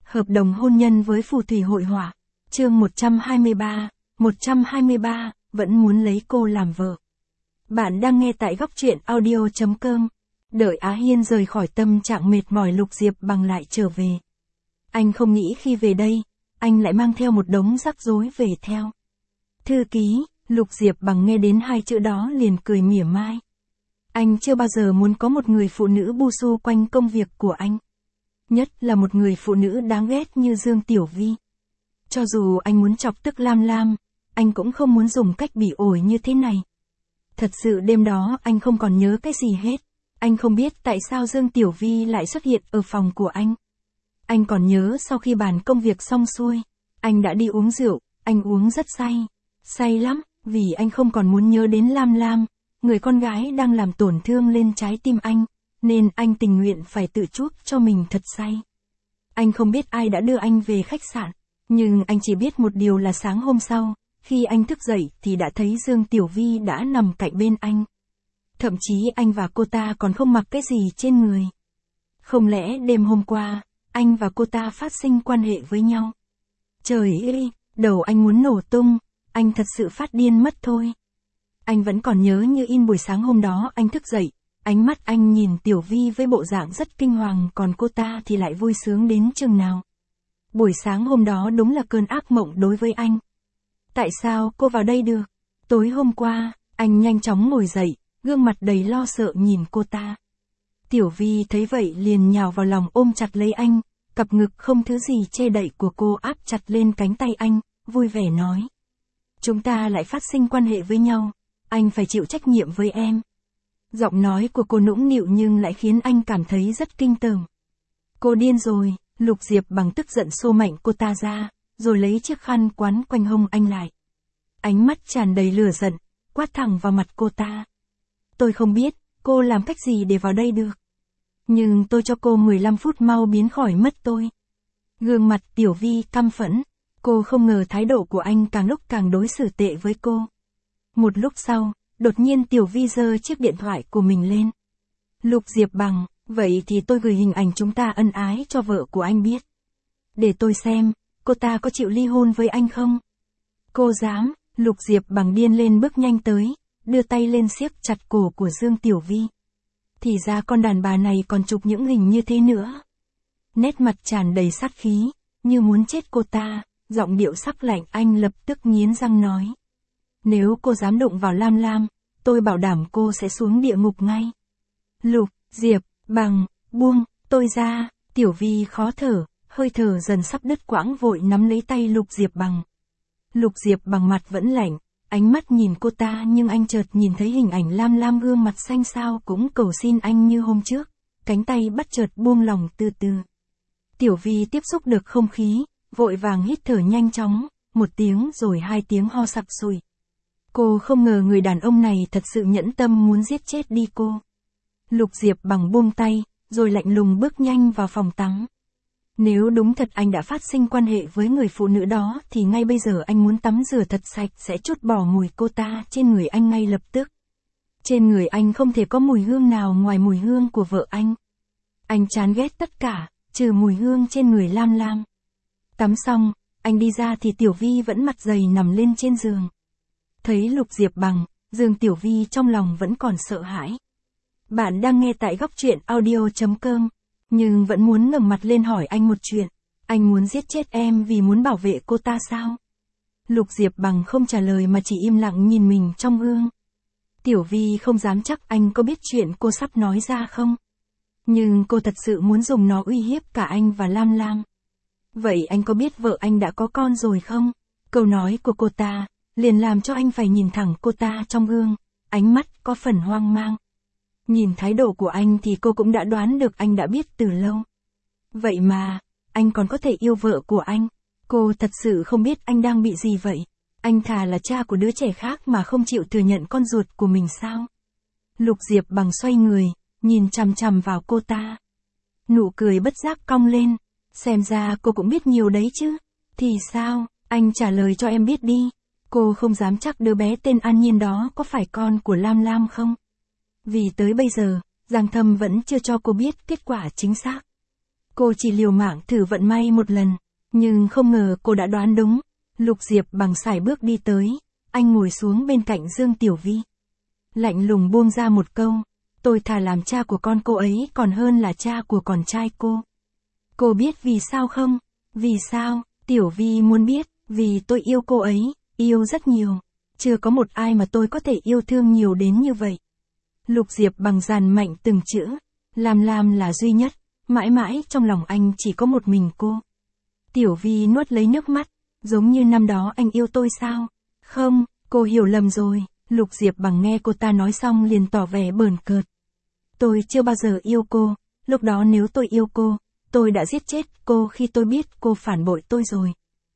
Hợp đồng hôn nhân với phù thủy hội họa. Chương 123, vẫn muốn lấy cô làm vợ. Bạn đang nghe tại góc truyện audio.com. Đợi Á Hiên rời khỏi tâm trạng mệt mỏi, Lục Diệp Bằng lại trở về. Anh không nghĩ khi về đây, anh lại mang theo một đống rắc rối về theo. Thư ký, Lục Diệp Bằng nghe đến hai chữ đó liền cười mỉa mai. Anh chưa bao giờ muốn có một người phụ nữ bu su quanh công việc của anh. Nhất là một người phụ nữ đáng ghét như Dương Tiểu Vi. Cho dù anh muốn chọc tức Lam Lam, anh cũng không muốn dùng cách bỉ ổi như thế này. Thật sự đêm đó anh không còn nhớ cái gì hết. Anh không biết tại sao Dương Tiểu Vi lại xuất hiện ở phòng của anh. Anh còn nhớ sau khi bàn công việc xong xuôi, anh đã đi uống rượu, anh uống rất say. Say lắm, vì anh không còn muốn nhớ đến Lam Lam, người con gái đang làm tổn thương lên trái tim anh, nên anh tình nguyện phải tự chuốc cho mình thật say. Anh không biết ai đã đưa anh về khách sạn, nhưng anh chỉ biết một điều là sáng hôm sau, khi anh thức dậy thì đã thấy Dương Tiểu Vi đã nằm cạnh bên anh. Thậm chí anh và cô ta còn không mặc cái gì trên người. Không lẽ đêm hôm qua, anh và cô ta phát sinh quan hệ với nhau? Trời ơi, đầu anh muốn nổ tung, anh thật sự phát điên mất thôi. Anh vẫn còn nhớ như in buổi sáng hôm đó anh thức dậy, ánh mắt anh nhìn Tiểu Vi với bộ dạng rất kinh hoàng, còn cô ta thì lại vui sướng đến chừng nào. Buổi sáng hôm đó đúng là cơn ác mộng đối với anh. Tại sao cô vào đây được? Tối hôm qua, anh nhanh chóng ngồi dậy, gương mặt đầy lo sợ nhìn cô ta. Tiểu Vi thấy vậy liền nhào vào lòng ôm chặt lấy anh, cặp ngực không thứ gì che đậy của cô áp chặt lên cánh tay anh, vui vẻ nói. Chúng ta lại phát sinh quan hệ với nhau, anh phải chịu trách nhiệm với em. Giọng nói của cô nũng nịu nhưng lại khiến anh cảm thấy rất kinh tởm. Cô điên rồi, Lục Diệp Bằng tức giận xô mạnh cô ta ra, rồi lấy chiếc khăn quấn quanh hông anh lại. Ánh mắt tràn đầy lửa giận, quát thẳng vào mặt cô ta. Tôi không biết, cô làm cách gì để vào đây được. Nhưng tôi cho cô 15 phút mau biến khỏi mất tôi. Gương mặt Tiểu Vi căm phẫn, cô không ngờ thái độ của anh càng lúc càng đối xử tệ với cô. Một lúc sau, đột nhiên Tiểu Vi giơ chiếc điện thoại của mình lên. Lục Diệp Bằng, vậy thì tôi gửi hình ảnh chúng ta ân ái cho vợ của anh biết. Để tôi xem, cô ta có chịu ly hôn với anh không? Cô dám, Lục Diệp Bằng điên lên bước nhanh tới, đưa tay lên siết chặt cổ của Dương Tiểu Vi. Thì ra con đàn bà này còn chụp những hình như thế nữa. Nét mặt tràn đầy sát khí, như muốn chết cô ta, giọng điệu sắc lạnh, anh lập tức nghiến răng nói. Nếu cô dám đụng vào Lam Lam, tôi bảo đảm cô sẽ xuống địa ngục ngay. Lục Diệp Bằng, buông tôi ra. Tiểu Vi khó thở, hơi thở dần sắp đứt quãng vội nắm lấy tay Lục Diệp Bằng. Lục Diệp Bằng mặt vẫn lạnh, ánh mắt nhìn cô ta nhưng anh chợt nhìn thấy hình ảnh Lam Lam gương mặt xanh xao cũng cầu xin anh như hôm trước, cánh tay bắt chợt buông lỏng từ từ. Tiểu Vi tiếp xúc được không khí, vội vàng hít thở nhanh chóng, một tiếng rồi hai tiếng ho sặc sụi. Cô không ngờ người đàn ông này thật sự nhẫn tâm muốn giết chết đi cô. Lục Diệp Bằng buông tay, rồi lạnh lùng bước nhanh vào phòng tắm. Nếu đúng thật anh đã phát sinh quan hệ với người phụ nữ đó thì ngay bây giờ anh muốn tắm rửa thật sạch, sẽ trút bỏ mùi cô ta trên người anh ngay lập tức. Trên người anh không thể có mùi hương nào ngoài mùi hương của vợ anh. Anh chán ghét tất cả, trừ mùi hương trên người Lam Lam. Tắm xong, anh đi ra thì Tiểu Vi vẫn mặt dày nằm lên trên giường. Thấy Lục Diệp Bằng, Dương Tiểu Vi trong lòng vẫn còn sợ hãi. Bạn đang nghe tại góc truyện audio.com, nhưng vẫn muốn ngẩng mặt lên hỏi anh một chuyện. Anh muốn giết chết em vì muốn bảo vệ cô ta sao? Lục Diệp Bằng không trả lời mà chỉ im lặng nhìn mình trong gương. Tiểu Vi không dám chắc anh có biết chuyện cô sắp nói ra không? Nhưng cô thật sự muốn dùng nó uy hiếp cả anh và Lam Lam. Vậy anh có biết vợ anh đã có con rồi không? Câu nói của cô ta liền làm cho anh phải nhìn thẳng cô ta trong gương, ánh mắt có phần hoang mang. Nhìn thái độ của anh thì cô cũng đã đoán được anh đã biết từ lâu. Vậy mà, anh còn có thể yêu vợ của anh. Cô thật sự không biết anh đang bị gì vậy. Anh thà là cha của đứa trẻ khác mà không chịu thừa nhận con ruột của mình sao? Lục Diệp Bằng xoay người, nhìn chằm chằm vào cô ta. Nụ cười bất giác cong lên. Xem ra cô cũng biết nhiều đấy chứ. Thì sao, anh trả lời cho em biết đi. Cô không dám chắc đứa bé tên An Nhiên đó có phải con của Lam Lam không? Vì tới bây giờ, Giang Thâm vẫn chưa cho cô biết kết quả chính xác. Cô chỉ liều mạng thử vận may một lần, nhưng không ngờ cô đã đoán đúng. Lục Diệp Bằng sải bước đi tới, anh ngồi xuống bên cạnh Dương Tiểu Vi. Lạnh lùng buông ra một câu, tôi thà làm cha của con cô ấy còn hơn là cha của con trai cô. Cô biết vì sao không? Vì sao? Tiểu Vi muốn biết, vì tôi yêu cô ấy, yêu rất nhiều. Chưa có một ai mà tôi có thể yêu thương nhiều đến như vậy. Lục Diệp Bằng dàn mạnh từng chữ, Lam là duy nhất, mãi mãi trong lòng anh chỉ có một mình cô. Tiểu Vi nuốt lấy nước mắt, giống như năm đó anh yêu tôi sao? Không, cô hiểu lầm rồi. Lục Diệp Bằng nghe cô ta nói xong liền tỏ vẻ bờn cợt. Tôi chưa bao giờ yêu cô, lúc đó nếu tôi yêu cô, tôi đã giết chết cô khi tôi biết cô phản bội tôi rồi.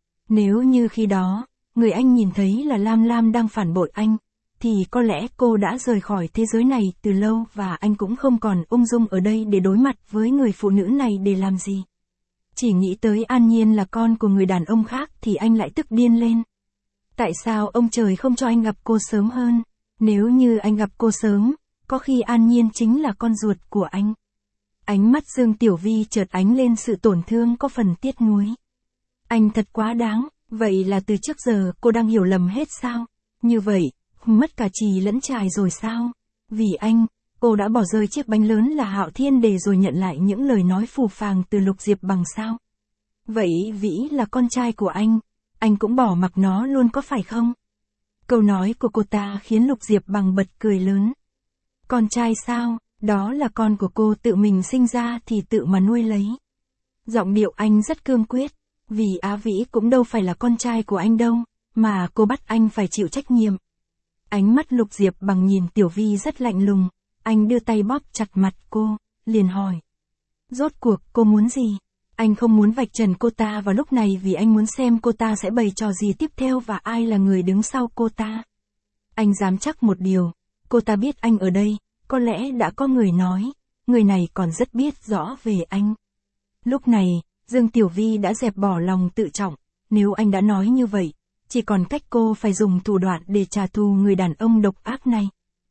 Nếu như khi đó, người anh nhìn thấy là Lam đang phản bội anh, thì có lẽ cô đã rời khỏi thế giới này từ lâu và anh cũng không còn ung dung ở đây để đối mặt với người phụ nữ này để làm gì. Chỉ nghĩ tới An Nhiên là con của người đàn ông khác thì anh lại tức điên lên. Tại sao ông trời không cho anh gặp cô sớm hơn? Nếu như anh gặp cô sớm, có khi An Nhiên chính là con ruột của anh. Ánh mắt Dương Tiểu Vi chợt ánh lên sự tổn thương có phần tiếc nuối. Anh thật quá đáng, vậy là từ trước giờ cô đang hiểu lầm hết sao? Như vậy, mất cả chì lẫn chài rồi sao? Vì anh, cô đã bỏ rơi chiếc bánh lớn là Hạo Thiên để rồi nhận lại những lời nói phù phàng từ Lục Diệp Bằng sao? Vậy Vĩ là con trai của anh cũng bỏ mặc nó luôn có phải không? Câu nói của cô ta khiến Lục Diệp Bằng bật cười lớn. Con trai sao? Đó là con của cô tự mình sinh ra thì tự mà nuôi lấy. Giọng điệu anh rất cương quyết, vì Á Vĩ cũng đâu phải là con trai của anh đâu, mà cô bắt anh phải chịu trách nhiệm. Ánh mắt Lục Diệp Bằng nhìn Tiểu Vi rất lạnh lùng, anh đưa tay bóp chặt mặt cô, liền hỏi. Rốt cuộc cô muốn gì? Anh không muốn vạch trần cô ta vào lúc này vì anh muốn xem cô ta sẽ bày trò gì tiếp theo và ai là người đứng sau cô ta. Anh dám chắc một điều, cô ta biết anh ở đây, có lẽ đã có người nói, người này còn rất biết rõ về anh. Lúc này, Dương Tiểu Vi đã dẹp bỏ lòng tự trọng, nếu anh đã nói như vậy, chỉ còn cách cô phải dùng thủ đoạn để trả thù người đàn ông độc ác này.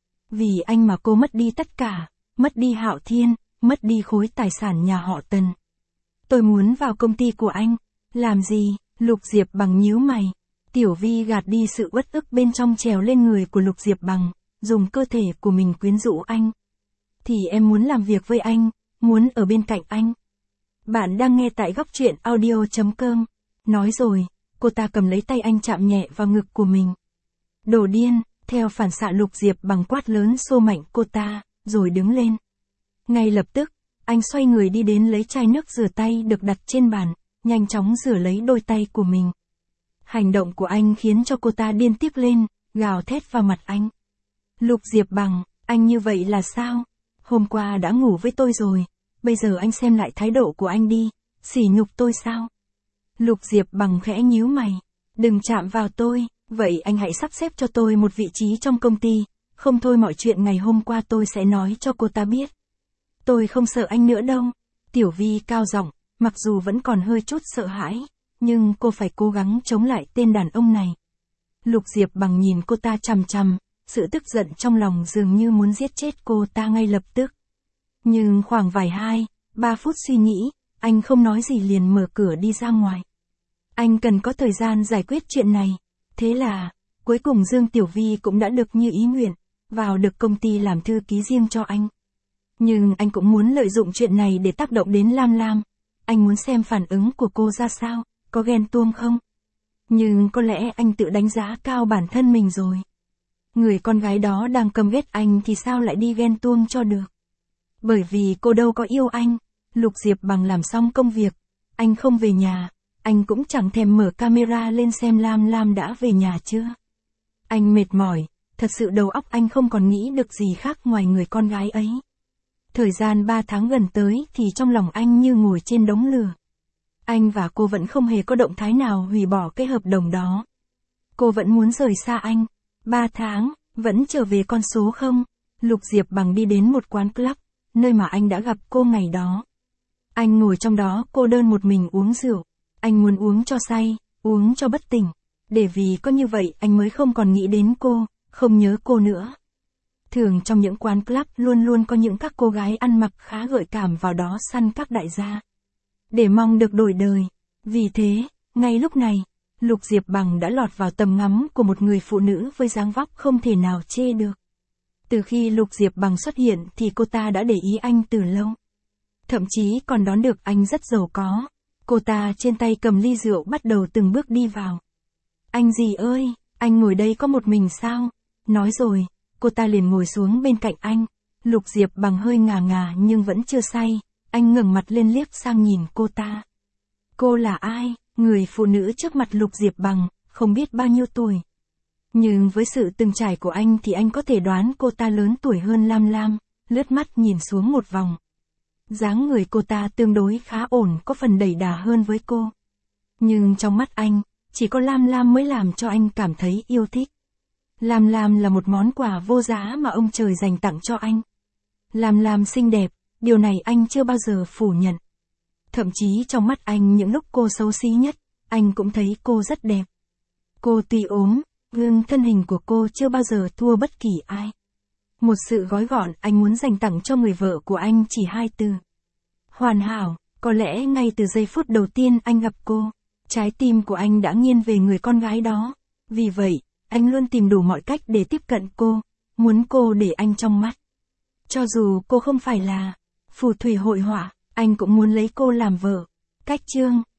Vì anh mà cô mất đi tất cả, mất đi Hạo Thiên, mất đi khối tài sản nhà họ Tần. Tôi muốn vào công ty của anh. Làm gì? Lục Diệp Bằng nhíu mày. Tiểu Vi gạt đi sự uất ức bên trong trèo lên người của Lục Diệp Bằng, dùng cơ thể của mình quyến rũ anh. Thì em muốn làm việc với anh, muốn ở bên cạnh anh. Bạn đang nghe tại góc truyện audio.com. Nói rồi, cô ta cầm lấy tay anh chạm nhẹ vào ngực của mình. Đồ điên, theo phản xạ Lục Diệp Bằng quát lớn xô mạnh cô ta, rồi đứng lên. Ngay lập tức, anh xoay người đi đến lấy chai nước rửa tay được đặt trên bàn, nhanh chóng rửa lấy đôi tay của mình. Hành động của anh khiến cho cô ta điên tiết lên, gào thét vào mặt anh. Lục Diệp Bằng, anh như vậy là sao? Hôm qua đã ngủ với tôi rồi, bây giờ anh xem lại thái độ của anh đi, sỉ nhục tôi sao? Lục Diệp Bằng khẽ nhíu mày, đừng chạm vào tôi, vậy anh hãy sắp xếp cho tôi một vị trí trong công ty, không thôi mọi chuyện ngày hôm qua tôi sẽ nói cho cô ta biết. Tôi không sợ anh nữa đâu. Tiểu Vi cao giọng, mặc dù vẫn còn hơi chút sợ hãi, nhưng cô phải cố gắng chống lại tên đàn ông này. Lục Diệp Bằng nhìn cô ta chằm chằm, sự tức giận trong lòng dường như muốn giết chết cô ta ngay lập tức. Nhưng khoảng vài 2-3 phút suy nghĩ, anh không nói gì liền mở cửa đi ra ngoài. Anh cần có thời gian giải quyết chuyện này. Thế là, cuối cùng Dương Tiểu Vi cũng đã được như ý nguyện, vào được công ty làm thư ký riêng cho anh. Nhưng anh cũng muốn lợi dụng chuyện này để tác động đến Lam. Anh muốn xem phản ứng của cô ra sao, có ghen tuông không? Nhưng có lẽ anh tự đánh giá cao bản thân mình rồi. Người con gái đó đang căm ghét anh thì sao lại đi ghen tuông cho được? Bởi vì cô đâu có yêu anh. Lục Diệp Bằng làm xong công việc, anh không về nhà, anh cũng chẳng thèm mở camera lên xem Lam đã về nhà chưa. Anh mệt mỏi, thật sự đầu óc anh không còn nghĩ được gì khác ngoài người con gái ấy. Thời gian 3 tháng gần tới thì trong lòng anh như ngồi trên đống lửa. Anh và cô vẫn không hề có động thái nào hủy bỏ cái hợp đồng đó. Cô vẫn muốn rời xa anh. 3 tháng, vẫn trở về con số không? Lục Diệp Bằng đi đến một quán club, nơi mà anh đã gặp cô ngày đó. Anh ngồi trong đó cô đơn một mình uống rượu. Anh muốn uống cho say, uống cho bất tỉnh. Để vì có như vậy anh mới không còn nghĩ đến cô, không nhớ cô nữa. Thường trong những quán club luôn luôn có những các cô gái ăn mặc khá gợi cảm vào đó săn các đại gia. để mong được đổi đời. Vì thế, ngay lúc này, Lục Diệp Bằng đã lọt vào tầm ngắm của một người phụ nữ với dáng vóc không thể nào chê được. Từ khi Lục Diệp Bằng xuất hiện thì cô ta đã để ý anh từ lâu. Thậm chí còn đoán được anh rất giàu có. Cô ta trên tay cầm ly rượu bắt đầu từng bước đi vào. Anh gì ơi, anh ngồi đây có một mình sao? Nói rồi, cô ta liền ngồi xuống bên cạnh anh. Lục Diệp Bằng hơi ngà ngà nhưng vẫn chưa say. Anh ngẩng mặt lên liếc sang nhìn cô ta. Cô là ai? Người phụ nữ trước mặt Lục Diệp Bằng, không biết bao nhiêu tuổi. Nhưng với sự từng trải của anh thì anh có thể đoán cô ta lớn tuổi hơn Lam Lam, lướt mắt nhìn xuống một vòng. Dáng người cô ta tương đối khá ổn, có phần đẩy đà hơn với cô. Nhưng trong mắt anh, chỉ có Lam Lam mới làm cho anh cảm thấy yêu thích. Lam Lam là một món quà vô giá mà ông trời dành tặng cho anh. Lam Lam xinh đẹp, điều này anh chưa bao giờ phủ nhận. Thậm chí trong mắt anh những lúc cô xấu xí nhất, anh cũng thấy cô rất đẹp. Cô tuy ốm, nhưng thân hình của cô chưa bao giờ thua bất kỳ ai. Một sự gói gọn anh muốn dành tặng cho người vợ của anh chỉ 2 từ. Hoàn hảo. Có lẽ ngay từ giây phút đầu tiên anh gặp cô, trái tim của anh đã nghiêng về người con gái đó. Vì vậy, anh luôn tìm đủ mọi cách để tiếp cận cô, muốn cô để anh trong mắt. Cho dù cô không phải là phù thủy hội họa, anh cũng muốn lấy cô làm vợ. Cách chương